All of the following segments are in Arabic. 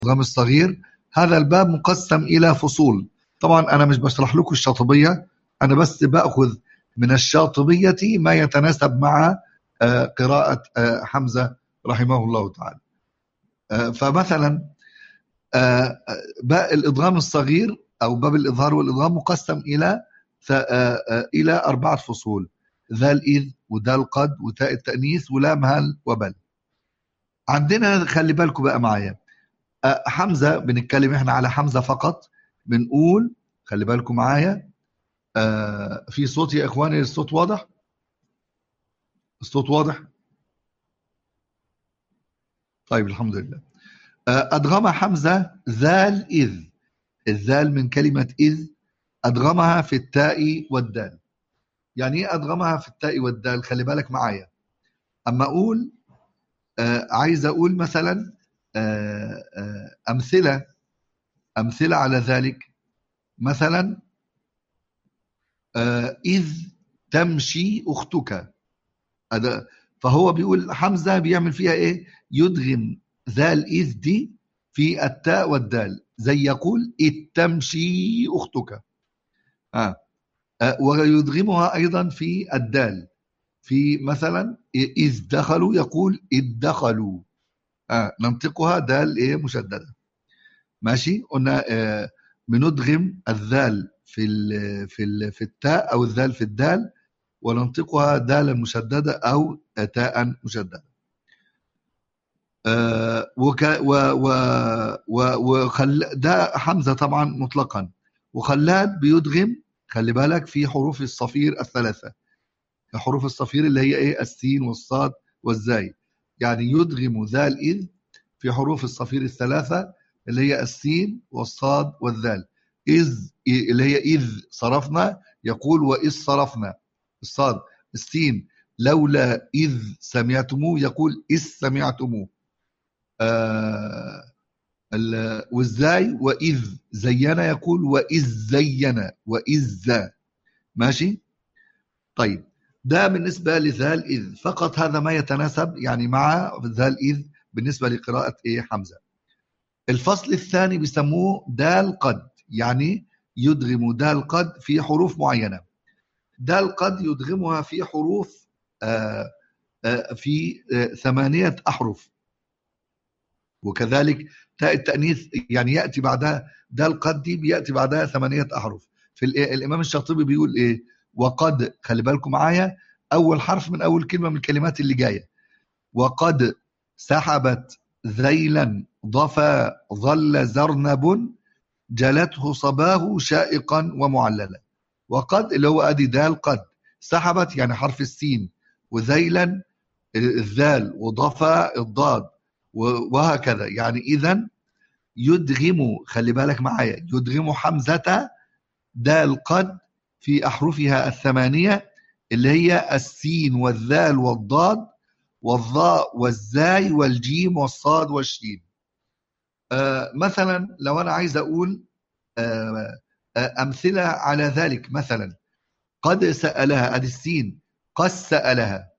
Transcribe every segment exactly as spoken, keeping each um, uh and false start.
الإدغام الصغير. هذا الباب مقسم إلى فصول. طبعا أنا مش بشرح لكم الشاطبية، أنا بس بأخذ من الشاطبية ما يتناسب مع قراءة حمزة رحمه الله تعالى. فمثلا باء الإدغام الصغير أو باب الإظهار والإدغام مقسم إلى إلى أربعة فصول: ذا الإذ وذا القد وتاء التأنيث ولام هل وبل. عندنا خلي بالكم بقى معايا حمزة، بنتكلم احنا على حمزة فقط. بنقول خلي بالكم معايا في صوت يا إخواني، الصوت واضح؟ الصوت واضح؟ طيب الحمد لله. أدغم حمزة ذا الإذ، الذال من كلمة إذ أدغمها في التاء والدال. يعني ايه أدغمها في التاء والدال؟ خلي بالك معايا. أما أقول آه عايز أقول مثلا آه آه أمثلة أمثلة على ذلك. مثلا آه إذ تمشي أختك، فهو بيقول حمزة بيعمل فيها إيه؟ يدغم ذا الإذ دي في التاء والدال، زي يقول إذ تمشي أختك. آه. آه ويدغمها أيضا في الدال، في مثلا إذ دخلوا يقول إذ دخلوا. آه ننطقها دال إيه مشددة. ماشي. قلنا آه بندغم الذال في ال في ال في التاء أو الذال في الدال، وننطقها دالا مشددة أو تاء مشددة. آه وك و و و وخل ده حمزة طبعا مطلقا. وخلاد بيدغم خلي بالك في حروف الصفير الثلاثة، حروف الصفير اللي هي ايه؟ السين والصاد والزاي. يعني يدغم ذا الإذ في حروف الصفير الثلاثة اللي هي السين والصاد والذال. إذ اللي هي إذ صرفنا يقول وإذ صرفنا، الصاد. السين لولا إذ سمعتموه يقول إذ سمعتموه. آه والزاي وإذ زينا يقول وإذ زينا وإذ. ماشي. طيب ده بالنسبة لذا الإذ فقط، هذا ما يتناسب يعني مع ذا الإذ بالنسبة لقراءة إيه حمزة. الفصل الثاني بيسموه دال قد، يعني يدغم دال قد في حروف معينة. دال قد يدغمها في حروف آآ آآ في آآ ثمانية أحرف. وكذلك تاء التأنيث يعني يأتي بعدها دال قد دي بيأتي بعدها ثمانية أحرف. في الإمام الشاطبي بيقول إيه؟ وقد، خلي بالكم معايا، أول حرف من أول كلمة من الكلمات اللي جاية. وقد سحبت ذيلا ضفا ظل زرنب جلته صباه شائقا ومعللا. وقد اللي هو أدي دال قد، سحبت يعني حرف السين، وذيلا الذال، وضفا الضاد، وهكذا. يعني إذن يدغم، خلي بالك معايا، يدغم حمزة دال قد في أحرفها الثمانية اللي هي السين والذال والضاد والضاء والزاي والجيم والصاد والشين. آه مثلا لو أنا عايز أقول آه آه أمثلة على ذلك، مثلا قد سألها أدي السين، قد سألها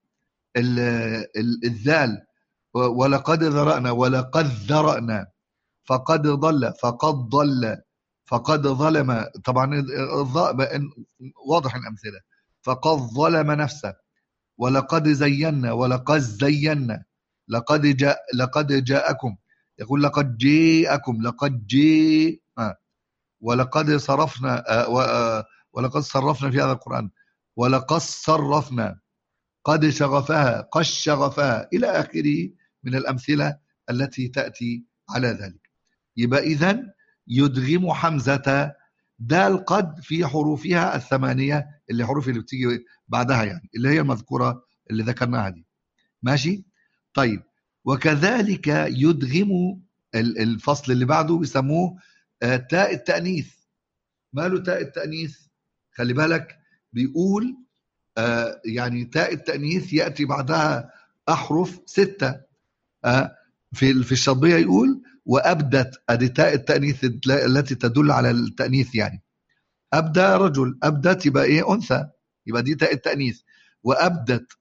الذال، ولقد ذرأنا ولقد ذرأنا، فقد ضل فقد ضل، فقد ظلم. طبعا الضاء واضح الأمثلة. فقد ظلم نفسه. ولقد زينا ولقد زينا. لقد جاء لقد جاءكم يقول لقد جاءكم لقد جاء. آه. ولقد صرفنا آه آه ولقد صرفنا في هذا القرآن. ولقد صرفنا. قد شغفها قد شغفها إلى آخره من الأمثلة التي تأتي على ذلك. يبقى إذن يدغم حمزة دال قد في حروفها الثمانية، اللي حروف اللي بتيجي بعدها يعني اللي هي المذكورة اللي ذكرناها دي. ماشي. طيب وكذلك يدغم الفصل اللي بعده بيسموه تاء التأنيث. ماله تاء التأنيث؟ خلي بالك بيقول آه يعني تاء التأنيث يأتي بعدها أحرف ستة. آه في في الشاطبية يقول وأبدت، أدي تاء التأنيث التي تدل على التأنيث، يعني أبدى رجل، أبدت يبقى إيه؟ أنثى، يبقى دي تاء التأنيث. وأبدت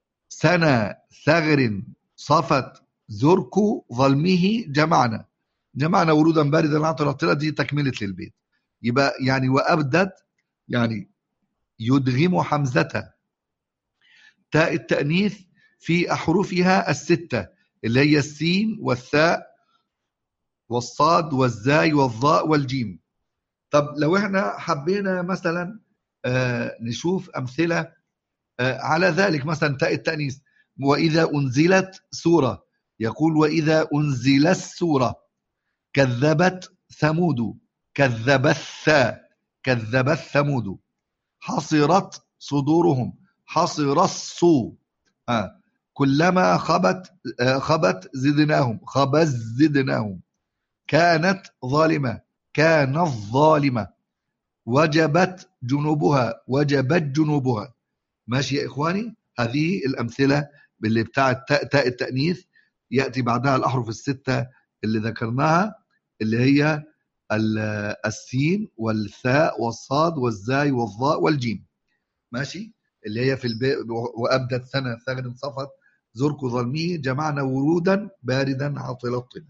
سنة ثغر صفت زرك ظلمه جمعنا. جمعنا ورودا باردا عطرة، دي تكملة للبيت. يبقى يعني وأبدت يعني يدغم حمزة تاء التأنيث في أحرفها الستة اللي هي السين والثاء والصاد والزاي والظاء والجيم. طب لو احنا حبينا مثلا آه نشوف أمثلة آه على ذلك، مثلا تاء التأنيث، وإذا أنزلت سورة يقول وإذا أنزل السورة، كذبت ثمود، كذبت كذبت ثمود، حصرت صدورهم، حصر الصو، آه. كلما خبت آه خبت زدناهم، خبز زدناهم، كانت ظالمة، كانت ظالمة، وجبت جنوبها، وجبت جنوبها. ماشي يا إخواني؟ هذه الأمثلة اللي بتاع التاء تاء التأنيث يأتي بعدها الأحرف الستة اللي ذكرناها، اللي هي السين والثاء والصاد والزاي والظاء والجيم. ماشي؟ اللي هي في البيت وأبدت سنة ثغر صفت زرق ظلمي، جمعنا ورودا باردا عاطل الطلا.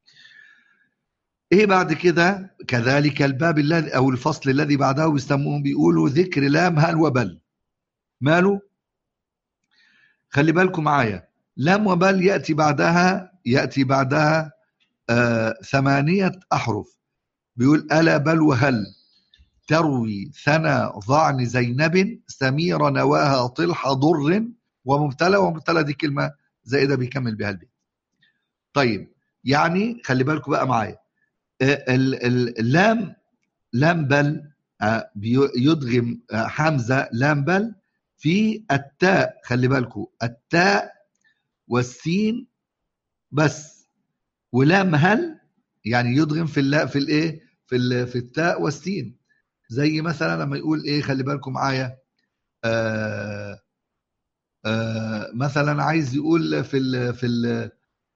ايه بعد كده؟ كذلك الباب الذي او الفصل الذي بعده بيسموهم بيقولوا ذكر لام هل وبل. ماله؟ خلي بالكم معايا، لام وبل يأتي بعدها يأتي بعدها آه ثمانية أحرف. بيقول ألا بل وهل تروي ثنا ضعن زينب سمير نواها طلح ضر ومبتلى. ومبتلى دي كلمة زائدة بيكمل بها البيت. طيب يعني خلي بالكم بقى معايا، اللام لام بل يدغم حمزة لام بل في التاء. خلي بالكم التاء والسين بس، ولام هل يعني يدغم في اللا في الايه في ال في التاء والسين. زي مثلا لما يقول ايه، خلي بالكم معايا، آه آه مثلا عايز يقول في ال في ال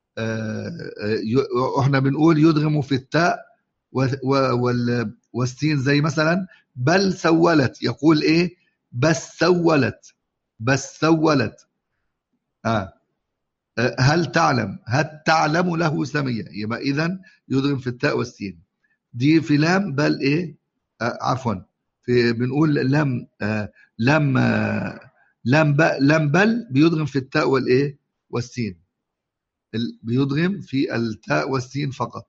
آه احنا بنقول يدغم في التاء والسين، زي مثلا بل سولت، يقول ايه بس سولت، بس سولت. آه. هل تعلم، هل تعلم له سمية، يبقى اذا يدغم في التاء والسين. دي في لام بل ايه آه عفوا في بنقول لم آه لم آه لم ب لم بل بيدغم في التاء والايه والسين، بيدغم في التاء والسين فقط.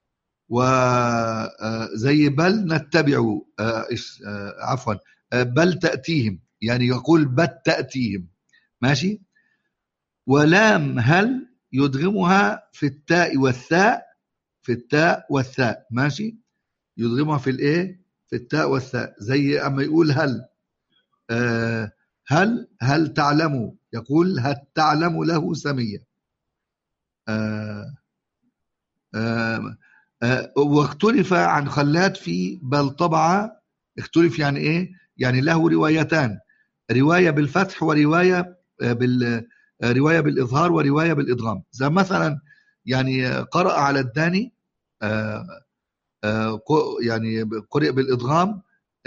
وزي بل نتبع عفوا بل تأتيهم، يعني يقول بل تأتيهم. ماشي. ولام هل يدغمها في التاء والثاء، في التاء والثاء. ماشي، يدغمها في الايه في التاء والثاء. زي اما يقول هل آه هل هل تعلم، يقول هل تعلم له سمية. آه آه آه واختلف عن خلاد في بل طبعا. اختلف يعني ايه؟ يعني له روايتان، رواية بالفتح ورواية بال رواية بالإظهار ورواية بالإدغام. زي مثلا يعني قرأ على الداني آه آه يعني قرئ بالإدغام،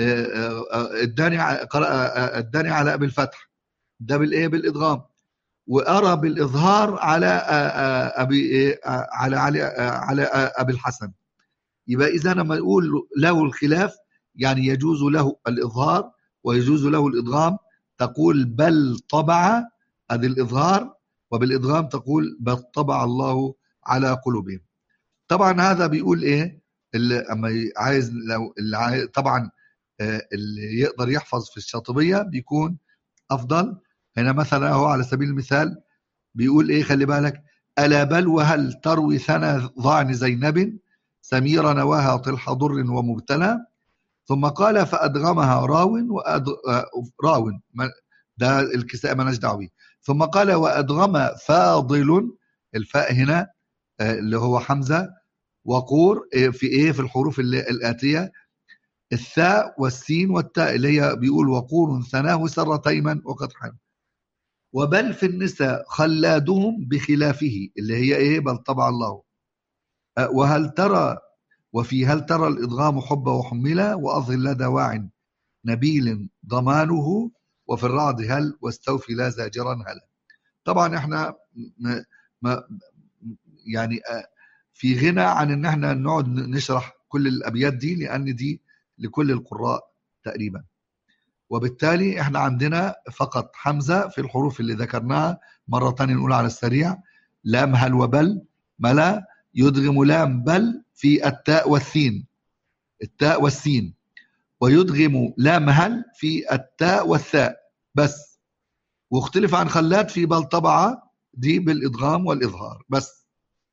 الداني قرأ الداني على بالفتح، ده بالايه بالإدغام. وأرى بالإظهار على أبي على على على أبي الحسن. يبقى إذا لما يقول له الخلاف يعني يجوز له الإظهار ويجوز له الإدغام. تقول بل طبع، هذا الإظهار، وبالإدغام تقول بل طبع الله على قلوبهم. طبعا هذا بيقول إيه اللي أما عايز، لو اللي عايز طبعا اللي يقدر يحفظ في الشاطبية بيكون أفضل. هنا مثلا هو على سبيل المثال بيقول إيه، خلي بالك، ألا بل وهل تروي ثنا ضعن زينب سمير نواها طلح ضر ومبتلى. ثم قال فأدغمها راو وأد... راو ده الكساء ما دعوه. ثم قال وأدغم فاضل، الفاء هنا اللي هو حمزة، وقور في ايه في الحروف الآتية الثاء والسين والتاء، اللي هي بيقول وقور ثناه سر تيما وقدحا. وبل في النساء خلادهم بخلافه، اللي هي ايه بل طبع الله. وهل ترى وفي هل ترى الإدغام حب وحملة وأظهر لدى واع نبيل ضمانه. وفي الرعد هل واستوفي لا زاجرا هلا. طبعا احنا ما ما يعني في غنى عن ان احنا نقعد نشرح كل الابيات دي، لان دي لكل القراء تقريبا. وبالتالي احنا عندنا فقط حمزة في الحروف اللي ذكرناها مرة تانية نقول على السريع: لام هل وبل ملا، يدغم لام بل في التاء والسين، التاء والسين، ويدغم لام هل في التاء والثاء بس. واختلف عن خلاد في بل طبعة دي بالإدغام والإظهار بس.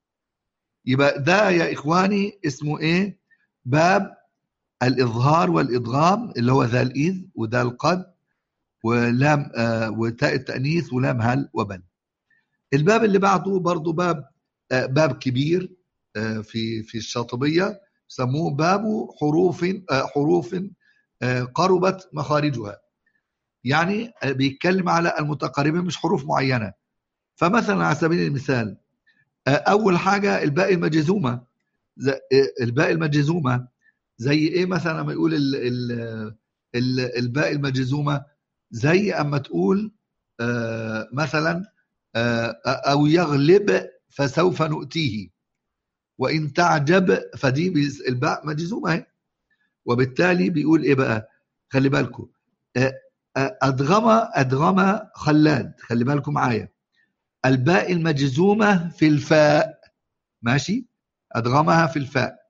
يبقى ده يا إخواني اسمه إيه؟ باب الإظهار والإدغام، اللي هو ذا الإذ وذا القد ولام آه وتاء التأنيث ولام هل وبل. الباب اللي بعده برضو باب آه باب كبير آه في في الشاطبية، سموه باب حروف آه حروف آه قربت مخارجها. يعني آه بيتكلم على المتقاربين مش حروف معينة. فمثلا على سبيل المثال آه أول حاجة الباء المجزومة، آه الباء المجزومة زي ايه مثلا؟ لما يقول ال ال ال الباء المجزومه، زي اما تقول آه مثلا آه او يغلب فسوف نؤتيه، وان تعجب، فدي الباء مجزومه اهي. وبالتالي بيقول ايه بقى؟ خلي بالكم آه ادغم ادغم خلاد، خلي بالكم معايا، الباء المجزومه في الفاء، ماشي، ادغمها في الفاء،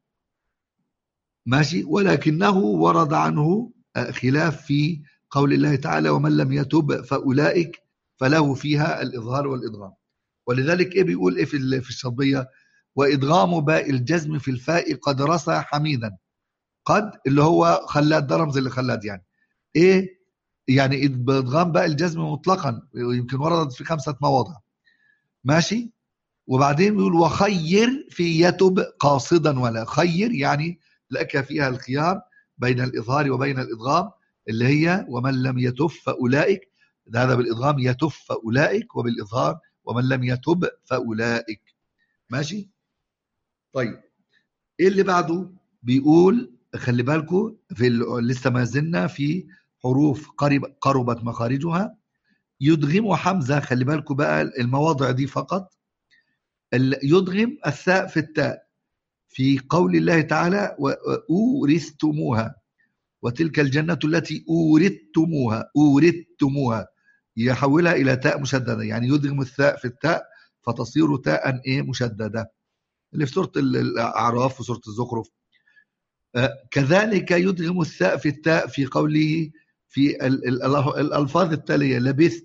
ماشي، ولكنه ورد عنه خلاف في قول الله تعالى: ومن لم يتب فأولئك فله فيها الإظهار والإدغام. ولذلك إيه بيقول إيه في في الشطبية؟ وإدغام باء الجزم في الفاء قد رسى حميدا. قد اللي هو خلاد، ده رمز اللي خلاد يعني إيه؟ يعني إدغام باء الجزم مطلقا يمكن وردت في خمسة مواضع، ماشي. وبعدين بيقول وخير في يتب قاصدا ولا، خير يعني لك فيها الخيار بين الإظهار وبين الإدغام، اللي هي ومن لم يتب فأولئك، هذا بالإدغام يتب فأولئك، وبالإظهار ومن لم يتب فأولئك، ماشي. طيب إيه اللي بعده؟ بيقول خلي بالكم في لسه ما زلنا في حروف قرب قربت مخارجها. يدغم حمزة، خلي بالكم بقى المواضع دي فقط. يدغم الثاء في التاء في قول الله تعالى: وأورثتموها، وتلك الجنة التي أورثتموها، أورثتموها، يحولها إلى تاء مشددة، يعني يدغم الثاء في التاء فتصير تاء إيه مشددة، اللي في سورة الأعراف وسورة الزخرف. كذلك يدغم الثاء في التاء في قوله في الألفاظ التالية: لبثت،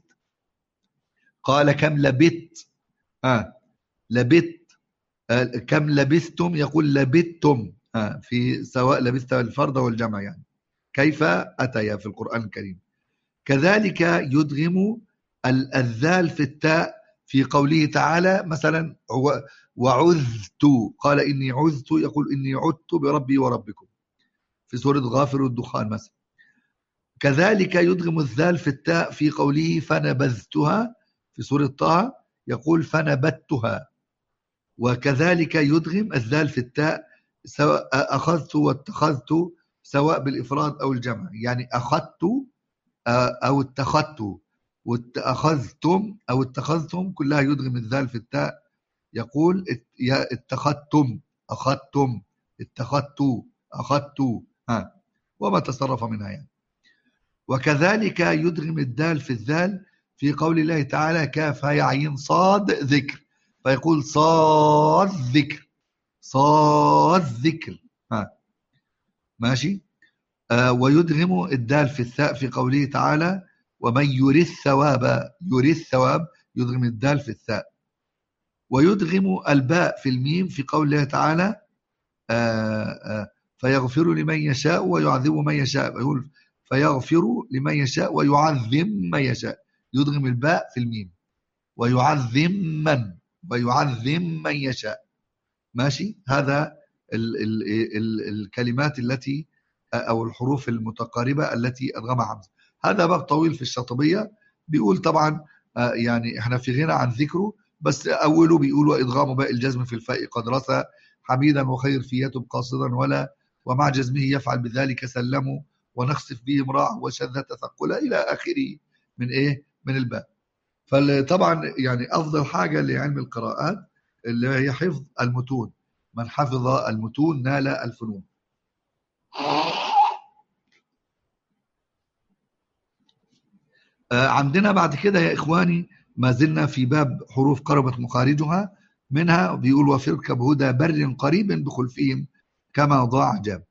قال كم لبثت، آه لبثت، كم لبثتم، يقول لبثتم، آه في سواء لبثت الفرد والجمع، يعني كيف أتيا في القرآن الكريم. كذلك يدغم الذال في التاء في قوله تعالى مثلا: وعذت، قال إني عذت، يقول إني عذت بربي وربكم في سورة غافر والدخان مثلا. كذلك يدغم الذال في التاء في قوله فنبذتها في سورة طه، يقول فنبتها. وكذلك يدغم الذال في التاء سواء أخذت واتخذت، سواء بالإفراد أو الجمع، يعني أخذت أو اتخذت واتخذتم أو اتخذتم، كلها يدغم الذال في التاء، يقول اتخذتم، أخذتم، اتخذت، أخذت، ها، وما تصرف منها يعني. وكذلك يدغم الدال في الذال في قول الله تعالى: كاف هاء عين صاد ذكر، فيقول صاد ذكر، صاد ذكر، ها، ماشي. آه ويدغم الدال في الثاء في قوله تعالى: ومن يرث ثواب، يرث ثواب، يدغم الدال في الثاء. ويدغم الباء في الميم في قوله تعالى: آه آه فيغفر لمن يشاء ويعذب من يشاء، يقول فيغفر لمن يشاء ويعذب من يشاء، يدغم الباء في الميم، ويعذب من، ويعذب من يشاء، ماشي. هذا ال ال ال الكلمات التي أو الحروف المتقاربة التي أدغمها حمزة. هذا باب طويل في الشاطبية، بيقول طبعا يعني احنا في غنى عن ذكره، بس أوله بيقول: وإدغام باء الجزم في الفاء قد رسى حميدا، وخير في يتب قاصدا ولا، ومع جزمه يفعل بذلك سلموا، ونخسف به امرأ وشذ تثقلا، إلى آخره من إيه؟ من الباء. فطبعا يعني أفضل حاجة لعلم القراءات اللي هي حفظ المتون، من حفظ المتون نال الفنون. عندنا بعد كده يا إخواني ما زلنا في باب حروف قربت مخارجها، منها بيقول وفركب هدى بر قريب بخلفهم كما ضاع جاب.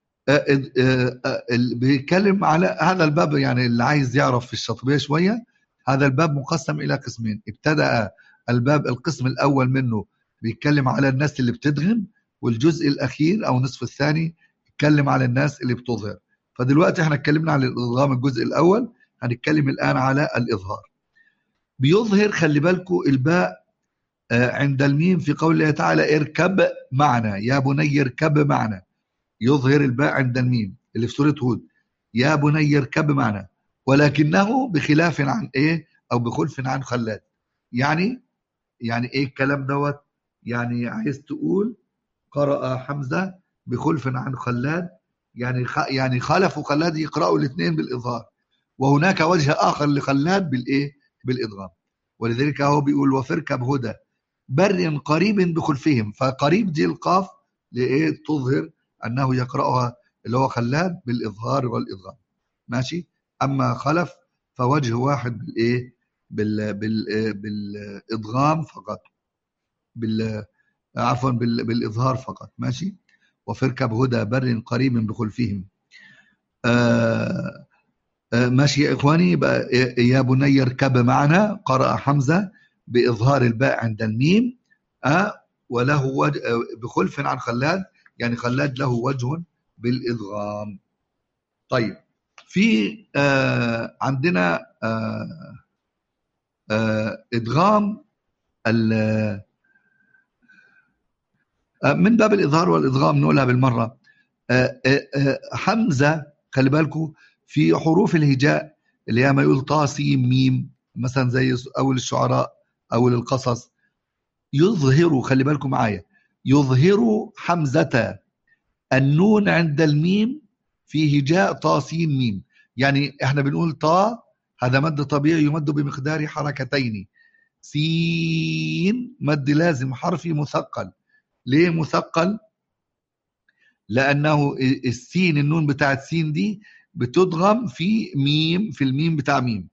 بيتكلم على هذا الباب، يعني اللي عايز يعرف في الشاطبية شوية، هذا الباب مقسم إلى قسمين. ابتدأ الباب القسم الأول منه بيتكلم على الناس اللي بتدغم، والجزء الأخير أو نصف الثاني يتكلم على الناس اللي بتظهر. فدلوقتي احنا اتكلمنا على الإدغام الجزء الأول، هنتكلم الآن على الإظهار. بيظهر، خلي بالكم، الباء عند الميم في قوله تعالى اركب معنا، يا بني اركب معنا. يظهر الباء عند الميم اللي في سورة هود، يا بني اركب معنا، ولكنه بخلاف عن ايه او بخلف عن خلاد. يعني يعني ايه الكلام دوت؟ يعني عايز تقول قرأ حمزة بخلف عن خلاد، يعني خ... يعني خلف وخلاد يقرأوا الاثنين بالإظهار، وهناك وجه آخر لخلاد بالايه بالإدغام. ولذلك هو بيقول وفركب هدى بر قريب بخلفهم، فقريب دي القاف لايه تظهر انه يقرأها اللي هو خلاد بالإظهار والإدغام. ماشي. اما خلف فوجه واحد بالايه بال بال بالإدغام فقط، بال عفوا بال بالإظهار فقط. ماشي. وفركب هدى بر قريب بخلفهم. آه آه ماشي يا إخواني. يبقى يا بني اركب معنا قرأ حمزة بإظهار الباء عند الميم، آه وله وجه بخلف عن خلاد، يعني خلاد له وجه بالإدغام. طيب، في آه عندنا آه آه إدغام من باب الإظهار والإدغام، نقولها بالمرة. آه آه آه حمزة، خلي بالكم، في حروف الهجاء اللي هي ما يقول طا سين ميم، مثلا زي أول الشعراء أول القصص، يظهر، خلي بالكم معايا، يظهر حمزة النون عند الميم في هجاء طا سين ميم. يعني احنا بنقول طا، هذا مد طبيعي يمد بمقدار حركتين. سين مد لازم حرفي مثقل. ليه مثقل؟ لأنه السين، النون بتاعت سين دي بتدغم في ميم، في الميم بتاع ميم.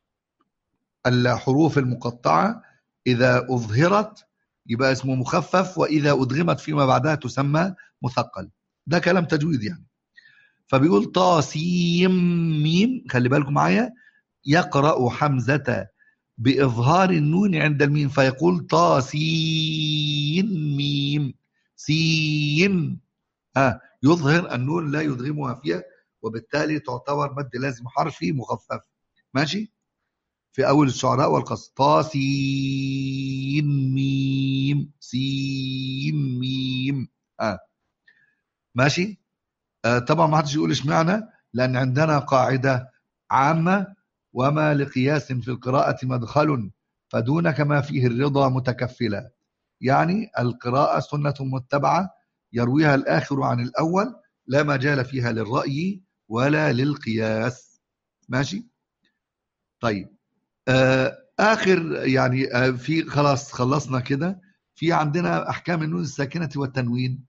الحروف المقطعة إذا أظهرت يبقى اسمه مخفف، وإذا أدغمت فيما بعدها تسمى مثقل. ده كلام تجويد يعني. فبيقول طا سين ميم، خلي بالكم معايا، يقرأ حمزة بإظهار النون عند الميم فيقول طا سين ميم سين. آه يظهر النون لا يدغمها فيها، وبالتالي تعتبر مد لازم حرفي مخفف. ماشي. في أول الشعراء والقصص طا سين ميم سين ميم. آه ماشي. آه طبعا ما حدش يقول اشمعنى، لأن عندنا قاعدة عامة: وما لقياس في القراءة مدخل فدونك ما فيه الرضا متكفلا. يعني القراءة سنة متبعة يرويها الآخر عن الأول، لا مجال فيها للرأي ولا للقياس. ماشي. طيب، آه آخر يعني آه في خلاص خلصنا كده. في عندنا أحكام النون الساكنة والتنوين.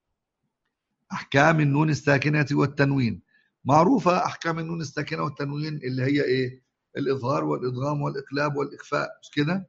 أحكام النون الساكنة والتنوين معروفة. أحكام النون الساكنة والتنوين اللي هي إيه؟ الإظهار والإدغام والإقلاب والإخفاء، مش كده؟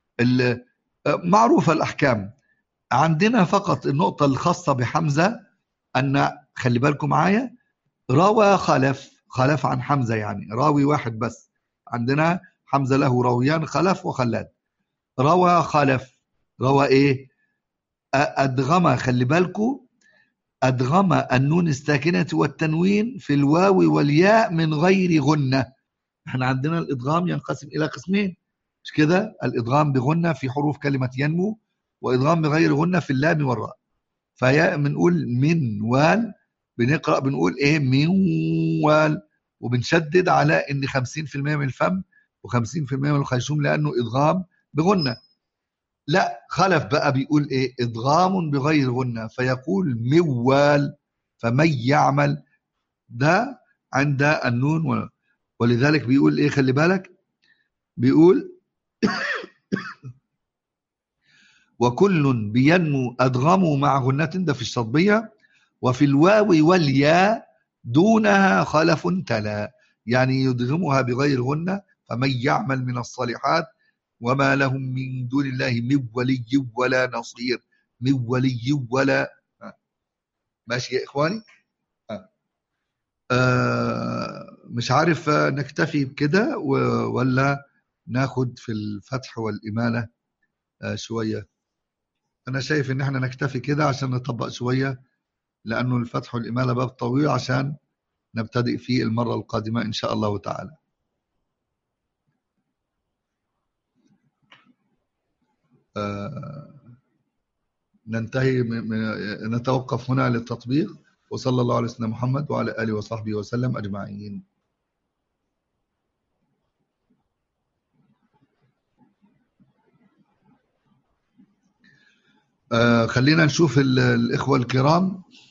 معروفة الأحكام. عندنا فقط النقطة الخاصة بحمزة، أن خلي بالكم معايا، روى خلف، خلف عن حمزة، يعني راوي واحد بس. عندنا حمزة له راويان، خلف وخلاد. روى خلف، روى إيه؟ أدغم، خلي بالكم، أدغم النون الساكنة والتنوين في الواو والياء من غير غنة. احنا عندنا الإدغام ينقسم إلى قسمين، مش كده؟ الإدغام بغنة في حروف كلمة ينمو، وإدغام بغير غنة في اللام والراء. فيا بنقول من وال، بنقرأ بنقول إيه؟ من وال، وبنشدد على إن خمسين في المية من الفم وخمسين في المية من الخيشوم، لأنه إدغام بغنة. لا، خلف بقى بيقول ايه؟ ادغام بغير غنة، فيقول موال، فمن يعمل، ده عند النون. ولذلك بيقول ايه؟ خلي بالك، بيقول وكل بينمو أدغموا مع غنة ده في الشطبية. وفي الواو والياء دونها خلف تلا، يعني يدغمها بغير غنة. فمن يعمل من الصالحات وما لهم من دون الله من ولي ولا نصير. من ولي ولا. ماشي يا إخواني. آه مش عارف نكتفي بكده ولا ناخد في الفتح والإمالة آه شوية. أنا شايف إن احنا نكتفي كده عشان نطبق شوية، لأنه الفتح والإمالة باب طويل عشان نبتدئ فيه المرة القادمة إن شاء الله تعالى. آه ننتهي نتوقف هنا للتطبيق. وصلى الله على سيدنا محمد وعلى آله وصحبه وسلم أجمعين. آه خلينا نشوف الإخوة الكرام.